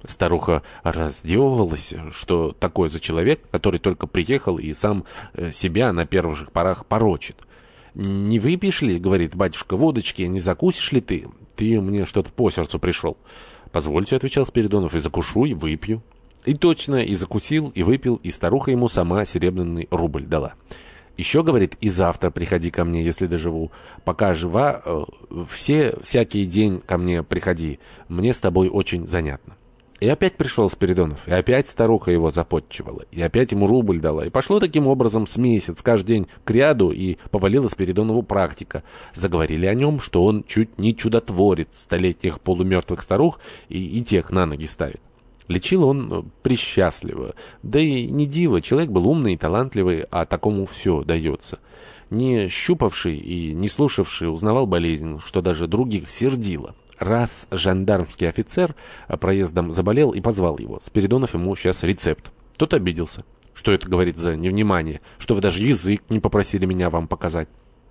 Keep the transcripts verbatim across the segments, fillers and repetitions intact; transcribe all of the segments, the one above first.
Старуха раздевывалась, что такое за человек, который только приехал и сам э, себя на первых же порах порочит. «Не выпьешь ли, — говорит батюшка, — водочки, не закусишь ли ты? Ты мне что-то по сердцу пришел». «Позвольте, — отвечал Спиридонов, — и закушу, и выпью». И точно, и закусил, и выпил, и старуха ему сама серебряный рубль дала. «Еще, — говорит, — и завтра приходи ко мне, если доживу. Пока жива, э, все, всякий день ко мне приходи. Мне с тобой очень занятно». И опять пришел Спиридонов, и опять старуха его запотчевала, и опять ему рубль дала. И пошло таким образом с месяц, каждый день к ряду, и повалила Спиридонову практика. Заговорили о нем, что он чуть не чудотворец, столетних полумертвых старух и, и тех на ноги ставит. Лечил он пресчастливо, да и не диво, человек был умный и талантливый, а такому все дается. Не щупавший и не слушавший узнавал болезнь, что даже других сердило. Раз жандармский офицер проездом заболел и позвал его. Спиридонов ему сейчас рецепт. Тот обиделся. «Что это, — говорит, — за невнимание? Что вы даже язык не попросили меня вам показать?»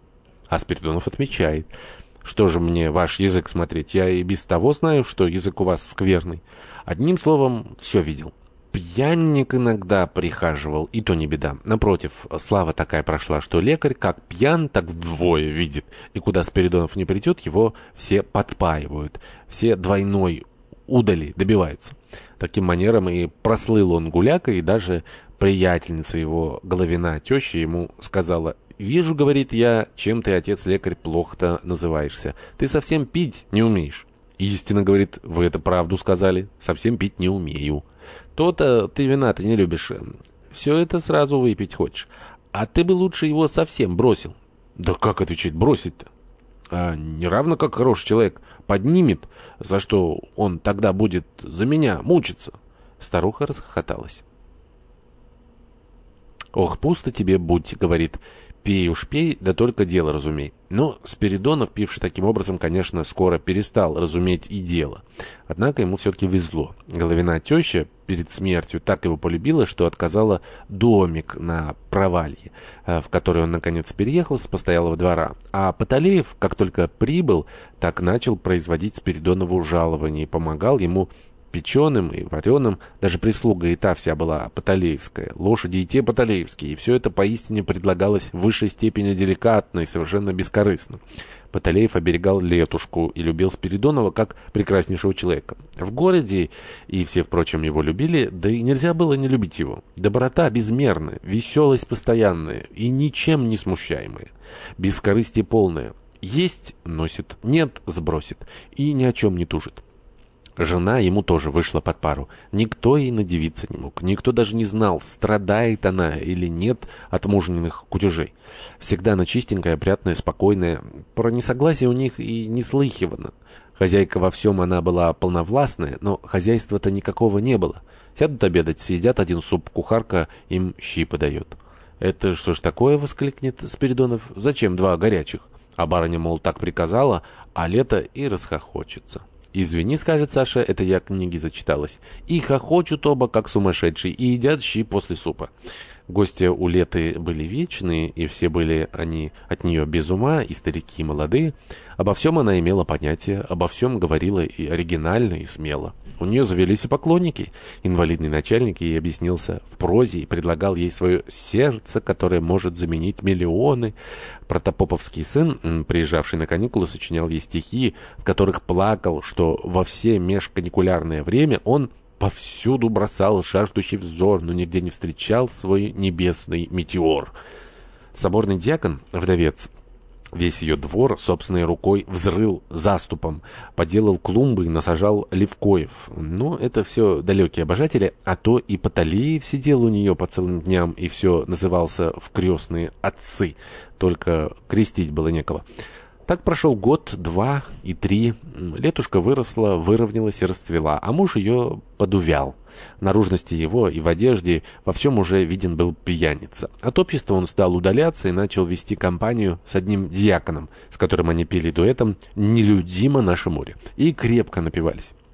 А Спиридонов отвечает: «Что же мне ваш язык смотреть? Я и без того знаю, что язык у вас скверный. Одним словом, все видел. Пьяник иногда прихаживал, и то не беда. Напротив, слава такая прошла, что лекарь как пьян, так вдвое видит. И куда Спиридонов не придет, его все подпаивают, все двойной удали добиваются». Таким манером и прослыл он гуляка, и даже приятельница его, Головина, теща, ему сказала: «Вижу, — говорит, — я, чем ты, отец-лекарь, плохо-то называешься. Ты совсем пить не умеешь». «Истинно, — говорит, — вы это правду сказали. Совсем пить не умею». «То-то ты вина-то не любишь. Все это сразу выпить хочешь. А ты бы лучше его совсем бросил». «Да как отвечать, бросить-то? А не равно как хороший человек поднимет, за что он тогда будет за меня мучиться». Старуха расхохоталась. «Ох, пусто тебе будь, — говорит, — пей уж пей, да только дело разумей». Но Спиридонов, пивший таким образом, конечно, скоро перестал разуметь и дело. Однако ему все-таки везло. Головина теща перед смертью так его полюбила, что отказала домик на Провалье, в который он, наконец, переехал с постоялого двора. А Паталеев, как только прибыл, так начал производить Спиридонову жалование и помогал ему печеным и вареным, даже прислуга и та вся была паталеевская, лошади и те паталеевские, и все это поистине предлагалось в высшей степени деликатно и совершенно бескорыстно. Паталеев оберегал Летушку и любил Спиридонова как прекраснейшего человека. В городе и все, впрочем, его любили, да и нельзя было не любить его. Доброта безмерная, веселость постоянная и ничем не смущаемая, бескорыстие полное. Есть — носит, нет — сбросит, и ни о чем не тужит. Жена ему тоже вышла под пару. Никто ей надивиться не мог. Никто даже не знал, страдает она или нет от мужниных кутежей. Всегда она чистенькая, опрятная, спокойная. Про несогласие у них и не слыхивано. Хозяйка во всем она была полновластная, но хозяйства-то никакого не было. Сядут обедать, съедят один суп, кухарка им щи подает. «Это что ж такое? — воскликнет Спиридонов. — Зачем два горячих?» А барыня, мол, так приказала, а лето и расхохочется. «Извини, — скажет Саша, — это я книги зачиталась». И хохочут оба, как сумасшедшие, и едят щи после супа. Гости у Леты были вечные, и все были они от нее без ума, и старики, и молодые. Обо всем она имела понятие, обо всем говорила и оригинально, и смело. У нее завелись и поклонники. Инвалидный начальник ей объяснился в прозе и предлагал ей свое сердце, которое может заменить миллионы. Протопоповский сын, приезжавший на каникулы, сочинял ей стихи, в которых плакал, что во все межканикулярное время он повсюду бросал жаждущий взор, но нигде не встречал свой небесный метеор. Соборный диакон, вдовец, весь ее двор собственной рукой взрыл заступом, поделал клумбы и насажал левкоев. Но это все далекие обожатели, а то и Паталеев сидел у нее по целым дням и все назывался в крестные отцы, только крестить было некого. Так прошел год, два и три. Летушка выросла, выровнялась и расцвела, а муж ее подувял. В наружности его и в одежде во всем уже виден был пьяница. От общества он стал удаляться и начал вести компанию с одним дьяконом, с которым они пели дуэтом «Нелюдимо наше море» и крепко напивались.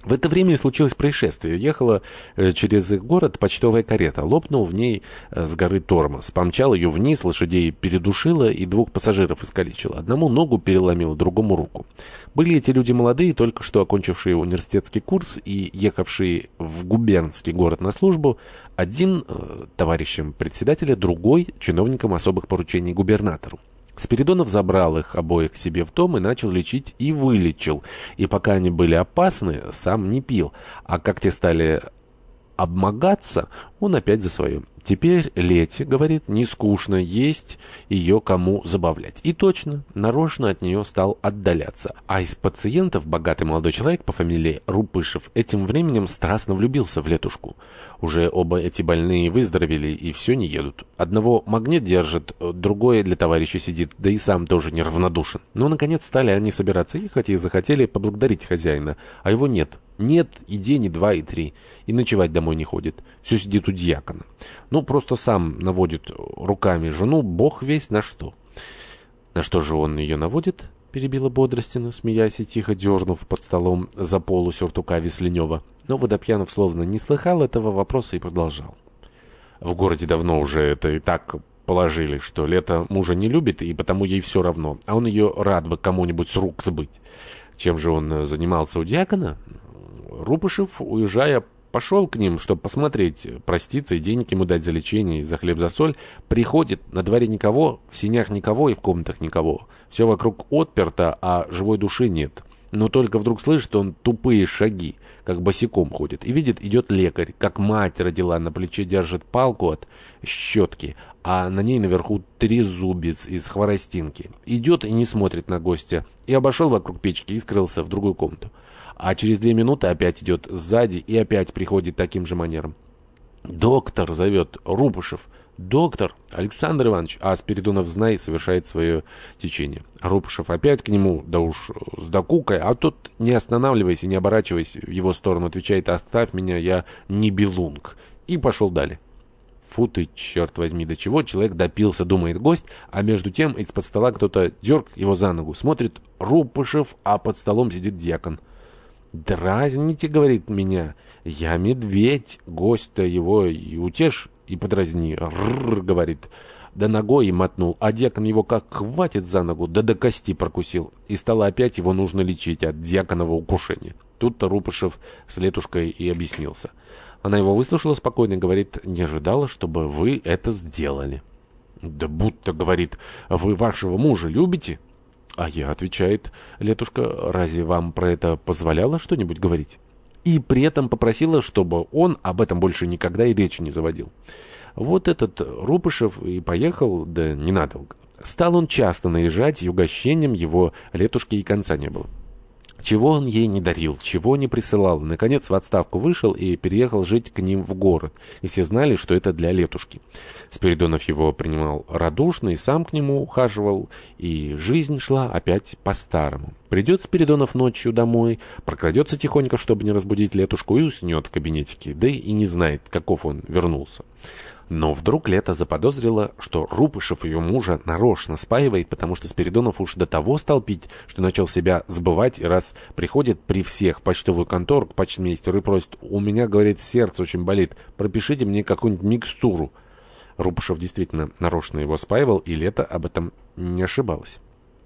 В это время и случилось происшествие. Ехала э, через их город почтовая карета. Лопнул в ней э, с горы тормоз. Помчал ее вниз, лошадей передушила и двух пассажиров искалечила. Одному ногу переломила, другому руку. Были эти люди молодые, только что окончившие университетский курс и ехавшие в губернский город на службу. Один э, товарищем председателя, другой чиновником особых поручений губернатору. Спиридонов забрал их обоих к себе в дом и начал лечить и вылечил. И пока они были опасны, сам не пил. А как те стали обмогаться, он опять за свое. Теперь Лете, говорит, не скучно есть ее кому забавлять. И точно, нарочно от нее стал отдаляться. А из пациентов богатый молодой человек по фамилии Рупышев этим временем страстно влюбился в Летушку. Уже оба эти больные выздоровели и все не едут. Одного магнит держит, другое для товарища сидит, да и сам тоже неравнодушен. Но, наконец, стали они собираться ехать и захотели поблагодарить хозяина, а его нет. Нет и день, и два, и три. И ночевать домой не ходит. Все сидит у дьякона. Ну, просто сам наводит руками жену, бог весть на что. На что же он ее наводит? Перебила Бодростина, смеясь и тихо дернув под столом за полу сюртука Весленева. Но Водопьянов словно не слыхал этого вопроса и продолжал. В городе давно уже это и так положили, что Лето мужа не любит, и потому ей все равно. А он ее рад бы кому-нибудь с рук сбыть. Чем же он занимался у дьякона? Рупышев, уезжая, пошел к ним, чтобы посмотреть, проститься и денег ему дать за лечение и за хлеб за соль. Приходит, на дворе никого, в сенях никого и в комнатах никого. Все вокруг отперто, а живой души нет. Но только вдруг слышит он тупые шаги, как босиком ходит. И видит, идет лекарь, как мать родила, на плече держит палку от щетки, а на ней наверху трезубец из хворостинки. Идет и не смотрит на гостя. И обошел вокруг печки и скрылся в другую комнату. А через две минуты опять идет сзади и опять приходит таким же манером. «Доктор!» — зовет Рупышев. «Доктор! Александр Иванович!» А Спиридонов, знай, совершает свое течение. Рупышев опять к нему, да уж с докукой, а тот, не останавливаясь и не оборачиваясь в его сторону, отвечает: «Оставь меня, я не белунг!» И пошел далее. Фу ты, черт возьми, до чего человек допился, думает гость, а между тем из-под стола кто-то дерг его за ногу. Смотрит Рупышев, а под столом сидит дьякон. «Дразните, — говорит, — меня, я медведь, гость-то его и утешь, и подразни». «Рррр, — говорит, — да ногой и мотнул, а дьякон его как хватит за ногу, да до кости прокусил, и стало опять его нужно лечить от дьяконова укушения». Тут-то Рупышев с Летушкой и объяснился. Она его выслушала спокойно и говорит: «Не ожидала, чтобы вы это сделали». «Да будто, — говорит, — вы вашего мужа любите?» «А я, — отвечает Летушка, — разве вам про это позволяло что-нибудь говорить?» И при этом попросила, чтобы он об этом больше никогда и речи не заводил. Вот этот Рупышев и поехал, да ненадолго. Стал он часто наезжать, и угощением его Летушке и конца не было. Чего он ей не дарил, чего не присылал. Наконец в отставку вышел и переехал жить к ним в город. И все знали, что это для Летушки. Спиридонов его принимал радушно и сам к нему ухаживал. И жизнь шла опять по-старому. Придет Спиридонов ночью домой, прокрадется тихонько, чтобы не разбудить Летушку, и уснет в кабинетике. Да и не знает, каков он вернулся. Но вдруг Лето заподозрила, что Рупышев ее мужа нарочно спаивает, потому что Спиридонов уж до того стал пить, что начал себя сбывать, и раз приходит при всех в почтовую контору к почтмейстеру и просит: «У меня, — говорит, — сердце очень болит, пропишите мне какую-нибудь микстуру». Рупышев действительно нарочно его спаивал, и Лето об этом не ошибалась.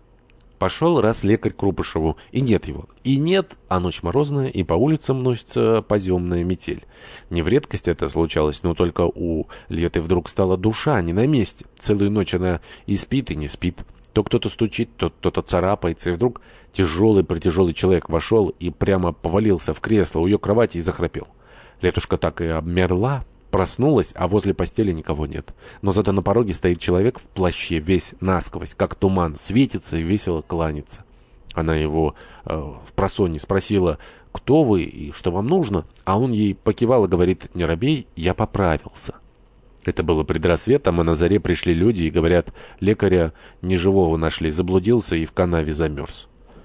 Пошел раз лекарь к Рупышеву, и нет его. И нет, а ночь морозная, и по улицам носится поземная метель. Не в редкость это случалось, но только у Леты вдруг стала душа не на месте. Целую ночь она и спит, и не спит. То кто-то стучит, то кто-то царапается, и вдруг тяжелый-притяжелый человек вошел и прямо повалился в кресло у ее кровати и захрапел. Летушка так и обмерла. Проснулась, а возле постели никого нет. Но зато на пороге стоит человек в плаще, весь насквозь, как туман, светится и весело кланяется. Она его э, впросонье спросила: «Кто вы и что вам нужно?» А он ей покивал и говорит: «Не робей, я поправился». Это было пред рассветом, а на заре пришли люди и говорят: лекаря неживого нашли, заблудился и в канаве замерз.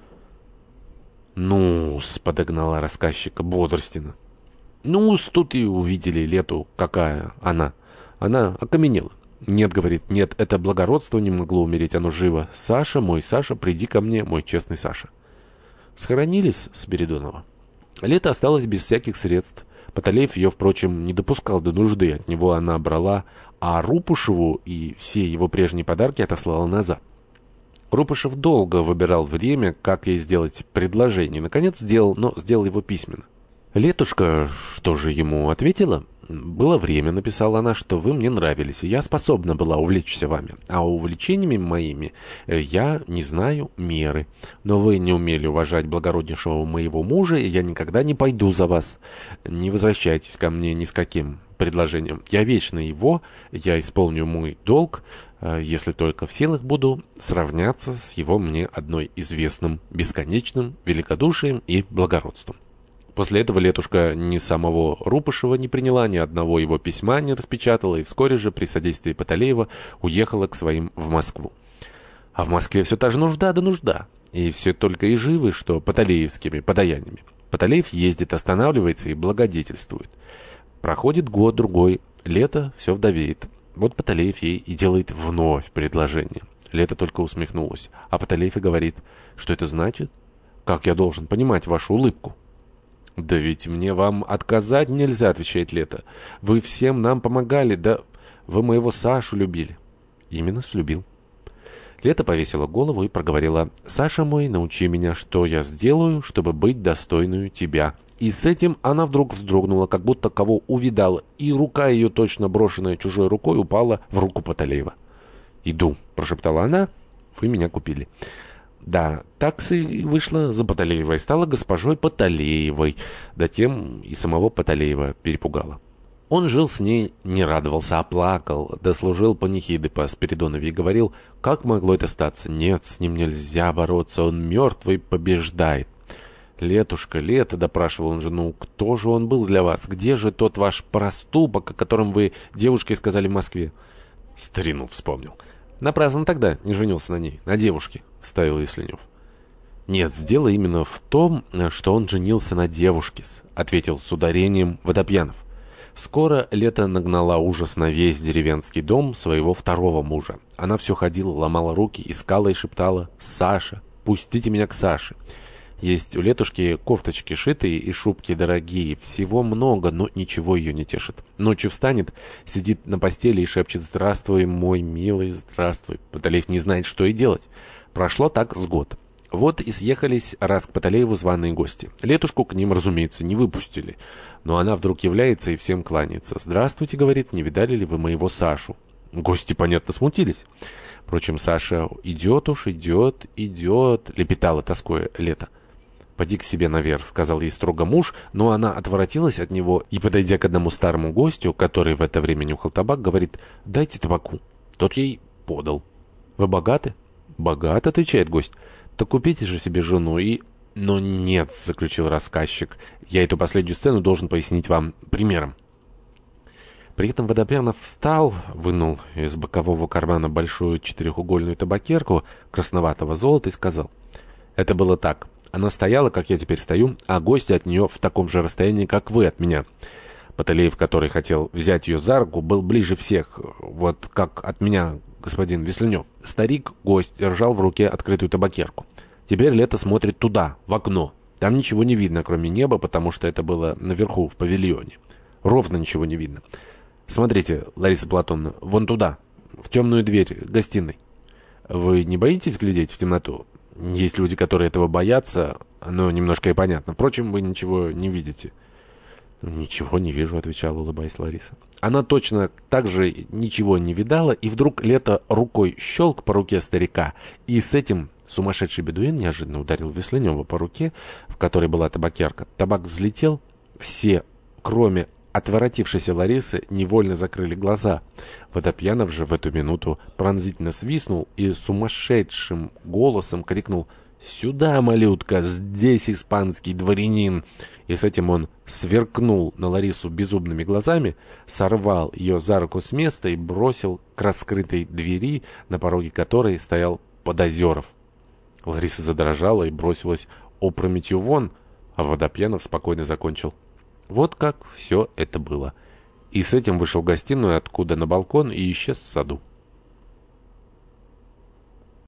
«Ну-с», — подогнала рассказчика Бодростина. «Ну-с, тут и увидели Лету, какая она. Она окаменела». «Нет, — говорит, — нет, это благородство не могло умереть, оно живо. Саша, мой Саша, приди ко мне, мой честный Саша». Схоронились Спиридонова. Лето осталось без всяких средств. Потолеев ее, впрочем, не допускал до нужды, от него она брала, а Рупушеву и все его прежние подарки отослала назад. Рупушев долго выбирал время, как ей сделать предложение. Наконец сделал, но сделал его письменно. Летушка, что же ему ответила? «Было время, — написала она, — что вы мне нравились, и я способна была увлечься вами. А увлечениями моими я не знаю меры. Но вы не умели уважать благороднейшего моего мужа, и я никогда не пойду за вас. Не возвращайтесь ко мне ни с каким предложением. Я вечно его, я исполню мой долг, если только в силах буду сравняться с его мне одной известным, бесконечным великодушием и благородством». После этого Летушка ни самого Рупушева не приняла, ни одного его письма не распечатала, и вскоре же при содействии Потолеева уехала к своим в Москву. А в Москве все та же нужда да нужда, и все только и живы, что потолеевскими подаяниями. Потолеев ездит, останавливается и благодетельствует. Проходит год-другой, Лето все вдовеет. Вот Потолеев ей и делает вновь предложение. Лето только усмехнулась, а Потолеев и говорит: «Что это значит? Как я должен понимать вашу улыбку?» «Да ведь мне вам отказать нельзя», — отвечает Лето. «Вы всем нам помогали, да вы моего Сашу любили». «Именно слюбил». Лето повесила голову и проговорила: «Саша мой, научи меня, что я сделаю, чтобы быть достойную тебя». И с этим она вдруг вздрогнула, как будто кого увидала, и рука ее, точно брошенная чужой рукой, упала в руку Потолеева. «Иду», — прошептала она, — «вы меня купили». Да, так и вышла за Потолеевой, стала госпожой Потолеевой, затем и самого Потолеева перепугала. Он жил с ней, не радовался, а плакал, дослужил панихиды по Спиридонове и говорил, как могло это статься. Нет, с ним нельзя бороться, он мертвый побеждает. «Летушка, Лето», — допрашивал он жену, — «кто же он был для вас? Где же тот ваш проступок, о котором вы девушке сказали в Москве?» Старину вспомнил. «Напрасно тогда не женился на ней, на девушке», — вставил Весленев. «Нет, дело именно в том, что он женился на девушке», — ответил с ударением Водопьянов. Скоро Лето нагнала ужас на весь деревенский дом своего второго мужа. Она все ходила, ломала руки, искала и шептала: «Саша, пустите меня к Саше». Есть у Летушки кофточки шитые и шубки дорогие. Всего много, но ничего ее не тешит. Ночью встанет, сидит на постели и шепчет: «Здравствуй, мой милый, здравствуй». Потолеев не знает, что и делать. Прошло так с год. Вот и съехались раз к Потолееву званые гости. Летушку к ним, разумеется, не выпустили. Но она вдруг является и всем кланяется. «Здравствуйте, — говорит, — не видали ли вы моего Сашу?» Гости, понятно, смутились. Впрочем, Саша идет уж, идет, идет, — лепетала тоскуя Лето. «Поди к себе наверх», — сказал ей строго муж, но она отворотилась от него и, подойдя к одному старому гостю, который в это время нюхал табак, говорит: «Дайте табаку». Тот ей подал. «Вы богаты?» «Богат», — отвечает гость. «Так купите же себе жену и...» «Но нет», — заключил рассказчик, — «я эту последнюю сцену должен пояснить вам примером». При этом Водопьянов встал, вынул из бокового кармана большую четырехугольную табакерку красноватого золота и сказал: «Это было так. Она стояла, как я теперь стою, а гости от нее в таком же расстоянии, как вы от меня. Потолеев, который хотел взять ее за руку, был ближе всех, вот как от меня господин Весленев. Старик, гость, держал в руке открытую табакерку. Теперь Лето смотрит туда, в окно. Там ничего не видно, кроме неба, потому что это было наверху, в павильоне. Ровно ничего не видно. Смотрите, Лариса Платоновна, вон туда, в темную дверь гостиной. Вы не боитесь глядеть в темноту? Есть люди, которые этого боятся, но немножко и понятно. Впрочем, вы ничего не видите». «Ничего не вижу», — отвечала, улыбаясь Лариса. Она точно так же ничего не видала, и вдруг Лето рукой щелк по руке старика, и с этим сумасшедший бедуин неожиданно ударил Весленева по руке, в которой была табакерка. Табак взлетел, все, кроме отворотившейся Ларисы, невольно закрыли глаза. Водопьянов же в эту минуту пронзительно свистнул и сумасшедшим голосом крикнул: «Сюда, малютка, здесь испанский дворянин!» И с этим он сверкнул на Ларису безумными глазами, сорвал ее за руку с места и бросил к раскрытой двери, на пороге которой стоял Подозеров. Лариса задрожала и бросилась опрометью вон, а Водопьянов спокойно закончил: «Вот как все это было». И с этим вышел в гостиную, откуда на балкон, и исчез в саду.